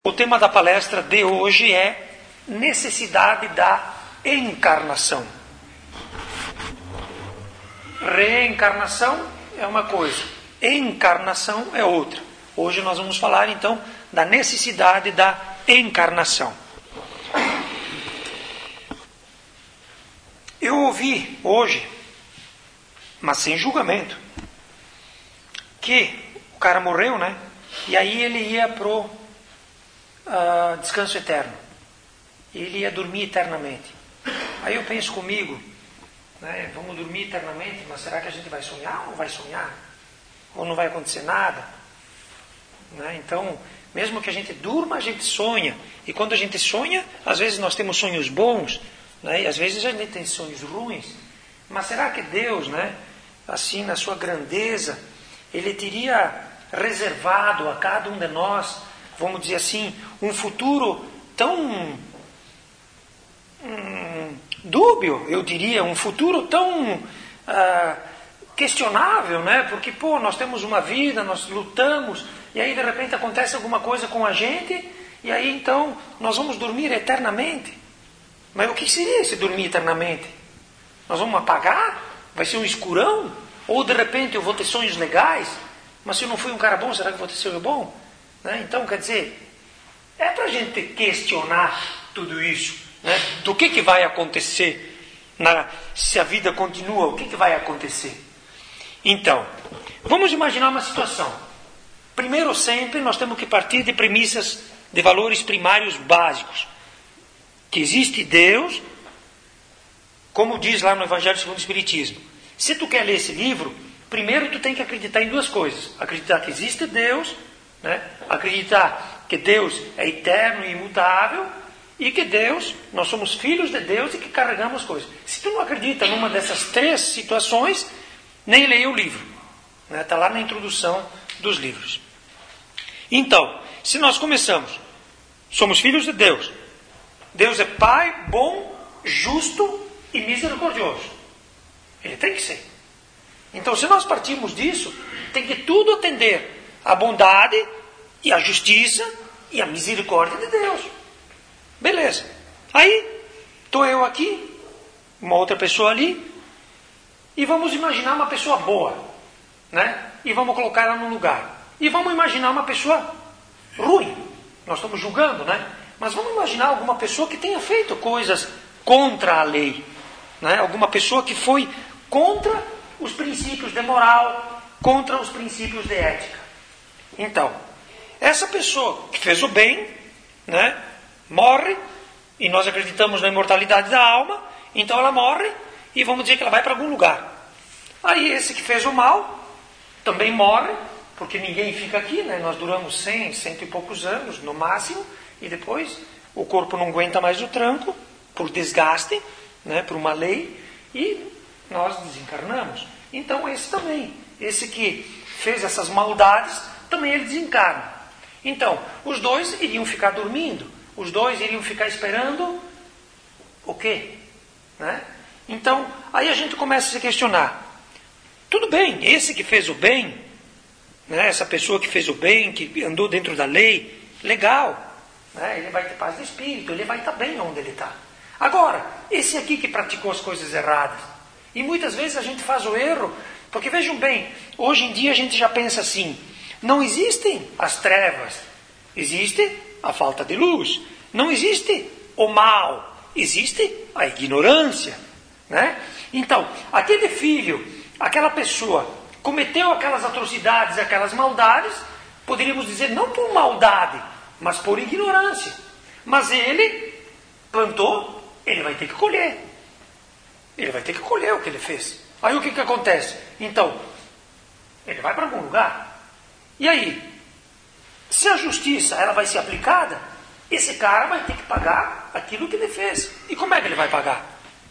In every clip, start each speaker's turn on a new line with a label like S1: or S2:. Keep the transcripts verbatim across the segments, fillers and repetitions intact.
S1: O tema da palestra de hoje é necessidade da encarnação. Reencarnação é uma coisa, encarnação é outra. Hoje nós vamos falar então da necessidade da encarnação. Eu ouvi hoje, mas sem julgamento, que o cara morreu, né? E aí ele ia pro Uh, descanso eterno. Ele ia dormir eternamente. Aí eu penso comigo, né, vamos dormir eternamente, mas será que a gente vai sonhar ou não vai sonhar? Ou não vai acontecer nada? Né? Então, mesmo que a gente durma, a gente sonha. E quando a gente sonha, às vezes nós temos sonhos bons, né, e às vezes a gente tem sonhos ruins. Mas será que Deus, né, assim, na sua grandeza, Ele teria reservado a cada um de nós, vamos dizer assim, um futuro tão hum, dúbio, eu diria, um futuro tão ah, questionável, né? Porque, pô, nós temos uma vida, nós lutamos, e aí de repente acontece alguma coisa com a gente, e aí então nós vamos dormir eternamente. Mas o que seria esse dormir eternamente? Nós vamos apagar? Vai ser um escurão? Ou de repente eu vou ter sonhos legais? Mas se eu não fui um cara bom, será que eu vou ter sonho bom? Né? Então, quer dizer, é para a gente questionar tudo isso, né? Do que, que vai acontecer, na, se a vida continua, o que, que vai acontecer? Então, vamos imaginar uma situação. Primeiro sempre, nós temos que partir de premissas, de valores primários básicos. Que existe Deus, como diz lá no Evangelho segundo o Espiritismo. Se tu quer ler esse livro, primeiro tu tem que acreditar em duas coisas. Acreditar que existe Deus, né? Acreditar que Deus é eterno e imutável e que Deus, nós somos filhos de Deus e que carregamos coisas. Se tu não acredita numa dessas três situações, nem leia o livro. Está, né? Lá na introdução dos livros. Então, se nós começamos, somos filhos de Deus. Deus é Pai, bom, justo e misericordioso. Ele tem que ser. Então, se nós partirmos disso, tem que tudo atender a bondade e a justiça e a misericórdia de Deus. Beleza. Aí, estou eu aqui, uma outra pessoa ali, e vamos imaginar uma pessoa boa, né? E vamos colocar ela num lugar. E vamos imaginar uma pessoa ruim. Nós estamos julgando, né? Mas vamos imaginar alguma pessoa que tenha feito coisas contra a lei, né? Alguma pessoa que foi contra os princípios de moral, contra os princípios de ética. Então, essa pessoa que fez o bem, né, morre, e nós acreditamos na imortalidade da alma, então ela morre, e vamos dizer que ela vai para algum lugar. Aí esse que fez o mal, também morre, porque ninguém fica aqui, né, nós duramos cem, cento e poucos anos, no máximo, e depois o corpo não aguenta mais o tranco, por desgaste, né, por uma lei, e nós desencarnamos. Então esse também, esse que fez essas maldades, também ele desencarna. Então, os dois iriam ficar dormindo, os dois iriam ficar esperando o quê? Né? Então, aí a gente começa a se questionar. Tudo bem, esse que fez o bem, né, essa pessoa que fez o bem, que andou dentro da lei, legal, né, ele vai ter paz de espírito, ele vai estar bem onde ele está. Agora, esse aqui que praticou as coisas erradas, e muitas vezes a gente faz o erro, porque vejam bem, hoje em dia a gente já pensa assim, não existem as trevas, existe a falta de luz. Não existe o mal, existe a ignorância, né? Então, aquele filho, aquela pessoa, cometeu aquelas atrocidades, aquelas maldades, poderíamos dizer não por maldade, mas por ignorância. Mas ele plantou, ele vai ter que colher. Ele vai ter que colher o que ele fez. Aí o que, que acontece? Então, ele vai para algum lugar. E aí, se a justiça ela vai ser aplicada, esse cara vai ter que pagar aquilo que ele fez. E como é que ele vai pagar?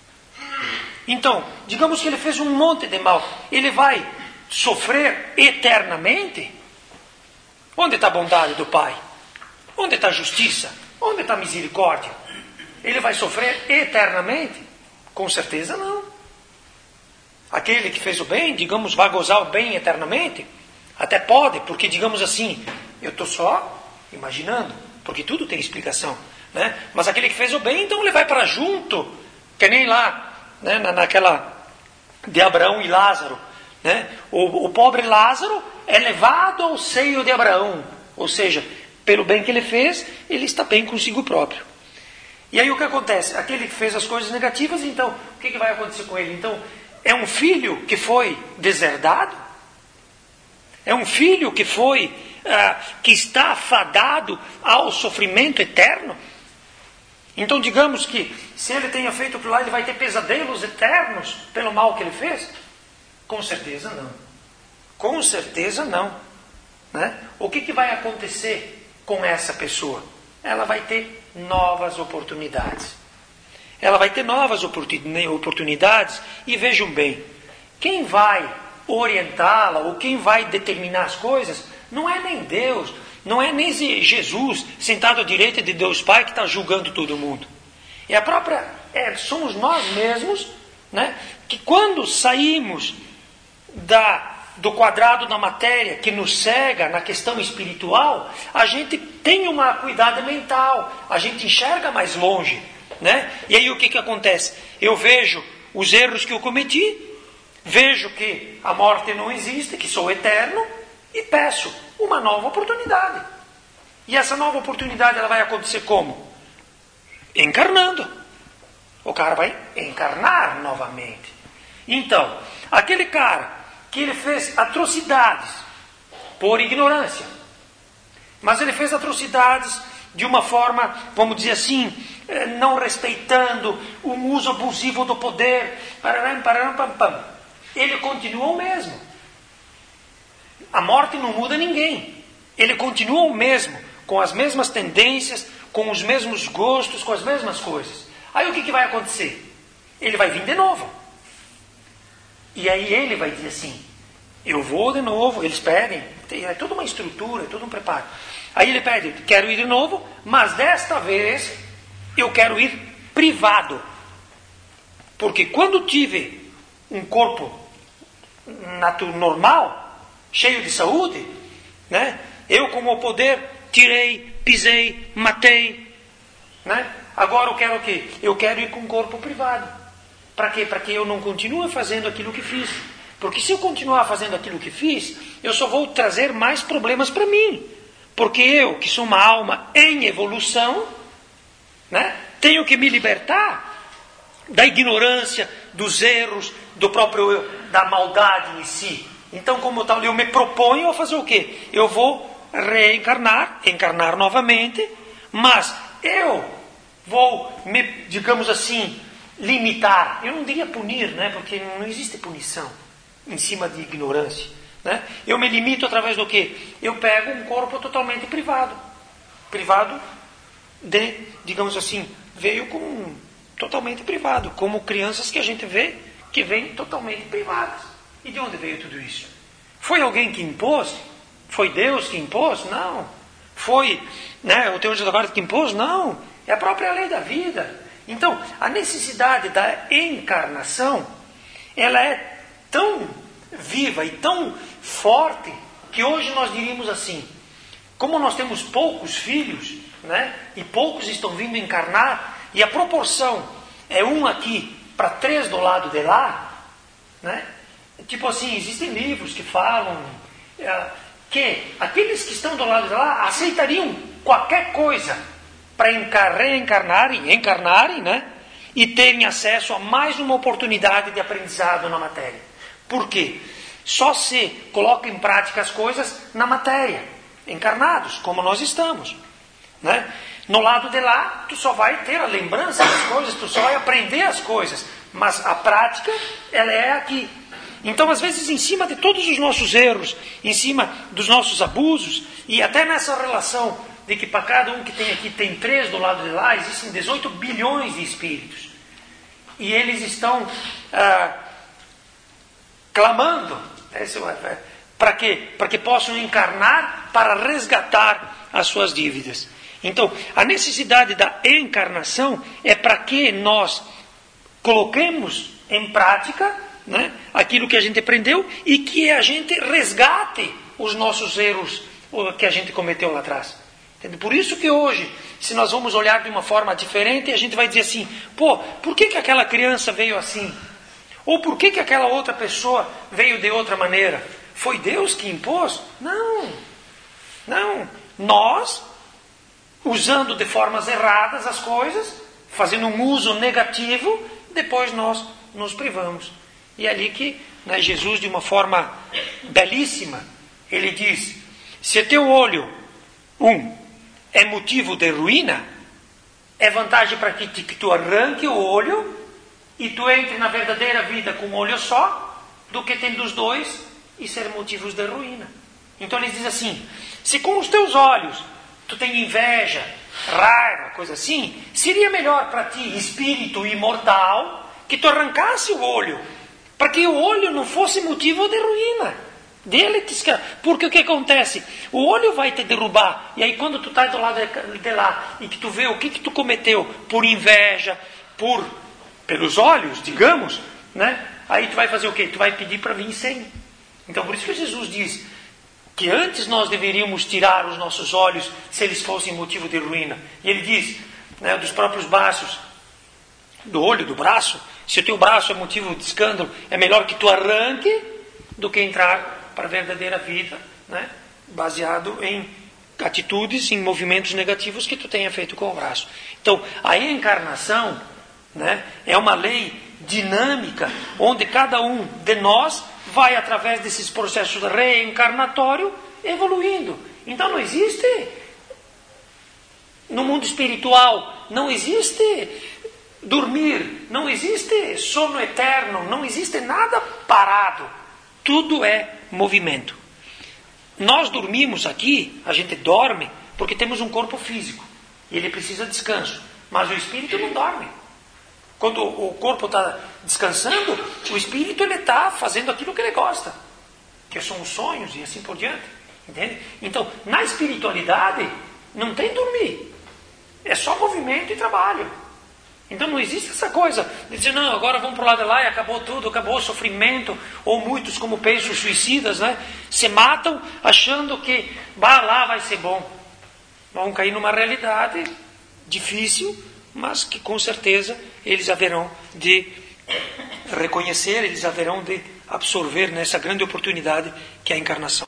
S1: Então, digamos que ele fez um monte de mal. Ele vai sofrer eternamente? Onde está a bondade do Pai? Onde está a justiça? Onde está a misericórdia? Ele vai sofrer eternamente? Com certeza não. Aquele que fez o bem, digamos, vai gozar o bem eternamente? Até pode, porque digamos assim, eu estou só imaginando, porque tudo tem explicação, né? Mas aquele que fez o bem, então ele vai para junto, que nem lá, né? Na, naquela de Abraão e Lázaro, né? O, o pobre Lázaro é levado ao seio de Abraão, ou seja, pelo bem que ele fez, ele está bem consigo próprio. E aí o que acontece? Aquele que fez as coisas negativas, então, o que, que vai acontecer com ele? Então, é um filho que foi deserdado? É um filho que foi, ah, que está fadado ao sofrimento eterno? Então, digamos que, se ele tenha feito aquilo lá, ele vai ter pesadelos eternos pelo mal que ele fez? Com certeza não. Com certeza não. Né? O que, que vai acontecer com essa pessoa? Ela vai ter novas oportunidades. Ela vai ter novas oportunidades e vejam bem, quem vai orientá-la ou quem vai determinar as coisas não é nem Deus, não é nem Jesus sentado à direita de Deus Pai que está julgando todo mundo. É a própria, é, somos nós mesmos, né, que quando saímos da do quadrado da matéria que nos cega na questão espiritual, a gente tem uma acuidade mental, a gente enxerga mais longe, né? E aí o que, que acontece? Eu vejo os erros que eu cometi, vejo que a morte não existe, que sou eterno, e peço uma nova oportunidade. E essa nova oportunidade ela vai acontecer como? Encarnando. O cara vai encarnar novamente. Então, aquele cara que ele fez atrocidades por ignorância, mas ele fez atrocidades de uma forma, vamos dizer assim, não respeitando o uso abusivo do poder, pararam, pararam, pam, pam. Ele continua o mesmo. A morte não muda ninguém. Ele continua o mesmo, com as mesmas tendências, com os mesmos gostos, com as mesmas coisas. Aí o que, que vai acontecer? Ele vai vir de novo. E aí ele vai dizer assim, eu vou de novo, eles pedem, é toda uma estrutura, é todo um preparo. Aí ele pede, quero ir de novo, mas desta vez eu quero ir privado. Porque quando tive um corpo normal, cheio de saúde, né, eu com o poder tirei, pisei, matei, né? Agora eu quero o quê? Eu quero ir com um corpo privado. Para quê? Para que eu não continue fazendo aquilo que fiz. Porque se eu continuar fazendo aquilo que fiz, eu só vou trazer mais problemas para mim. Porque eu, que sou uma alma em evolução, né, tenho que me libertar da ignorância, dos erros, do próprio eu, da maldade em si. Então, como tal, eu me proponho a fazer o quê? Eu vou reencarnar, encarnar novamente, mas eu vou me, digamos assim, limitar. Eu não diria punir, né? Porque não existe punição em cima de ignorância, né? Eu me limito através do quê? Eu pego um corpo totalmente privado. Privado de, digamos assim, veio com totalmente privado, como crianças que a gente vê que vêm totalmente privadas. E de onde veio tudo isso? Foi alguém que impôs? Foi Deus que impôs? Não. Foi, né, o Teólogo da Guarda que impôs? Não. É a própria lei da vida. Então, a necessidade da encarnação, ela é tão viva e tão forte, que hoje nós diríamos assim, como nós temos poucos filhos, né, e poucos estão vindo encarnar, e a proporção é um aqui para três do lado de lá, né, tipo assim, existem livros que falam é, que aqueles que estão do lado de lá aceitariam qualquer coisa para reencarnarem, encarnarem, né? E terem acesso a mais uma oportunidade de aprendizado na matéria. Por quê? Só se coloca em prática as coisas na matéria, encarnados, como nós estamos, né? No lado de lá, tu só vai ter a lembrança das coisas, tu só vai aprender as coisas, mas a prática, ela é aqui. Então, às vezes, em cima de todos os nossos erros, em cima dos nossos abusos, e até nessa relação de que para cada um que tem aqui tem três do lado de lá, existem dezoito bilhões de espíritos. E eles estão ah, clamando para que, para que possam encarnar para resgatar as suas dívidas. Então, a necessidade da encarnação é para que nós coloquemos em prática, né, aquilo que a gente aprendeu e que a gente resgate os nossos erros que a gente cometeu lá atrás. Entende? Por isso que hoje, se nós vamos olhar de uma forma diferente, a gente vai dizer assim, pô, por que, que aquela criança veio assim? Ou por que, que aquela outra pessoa veio de outra maneira? Foi Deus que impôs? Não, não. Nós, usando de formas erradas as coisas, fazendo um uso negativo, depois nós nos privamos. E é ali que, né, Jesus, de uma forma belíssima, ele diz, se teu olho, um, é motivo de ruína, é vantagem para que, que tu arranque o olho e tu entre na verdadeira vida com um olho só, do que tendo os dois e ser motivos de ruína. Então ele diz assim, se com os teus olhos tu tem inveja, raiva, coisa assim, seria melhor para ti, espírito imortal, que tu arrancasse o olho, para que o olho não fosse motivo de ruína. Dele, porque o que acontece? O olho vai te derrubar. E aí quando tu estás do lado de lá e que tu vê o que, que tu cometeu por inveja, por pelos olhos, digamos, né? Aí tu vai fazer o quê? Tu vai pedir para vir sem. Então por isso que Jesus diz que antes nós deveríamos tirar os nossos olhos se eles fossem motivo de ruína. E ele diz, né, dos próprios braços, do olho, do braço, se o teu braço é motivo de escândalo, é melhor que tu arranque do que entrar para a verdadeira vida, né, baseado em atitudes, em movimentos negativos que tu tenha feito com o braço. Então, a encarnação, né, é uma lei dinâmica, onde cada um de nós vai, através desses processos reencarnatórios, evoluindo. Então, não existe, no mundo espiritual, não existe dormir, não existe sono eterno, não existe nada parado. Tudo é movimento. Nós dormimos aqui, a gente dorme, porque temos um corpo físico. E ele precisa de descanso. Mas o espírito não dorme. Quando o corpo está descansando, o espírito está fazendo aquilo que ele gosta. Que são os sonhos e assim por diante. Entende? Então, na espiritualidade, não tem dormir. É só movimento e trabalho. Então não existe essa coisa de dizer, não, agora vamos para o lado de lá e acabou tudo, acabou o sofrimento. Ou muitos, como pensam, suicidas, né, se matam achando que bah, lá vai ser bom. Vão cair numa realidade difícil, mas que com certeza eles haverão de reconhecer, eles haverão de absorver nessa grande oportunidade que é a encarnação.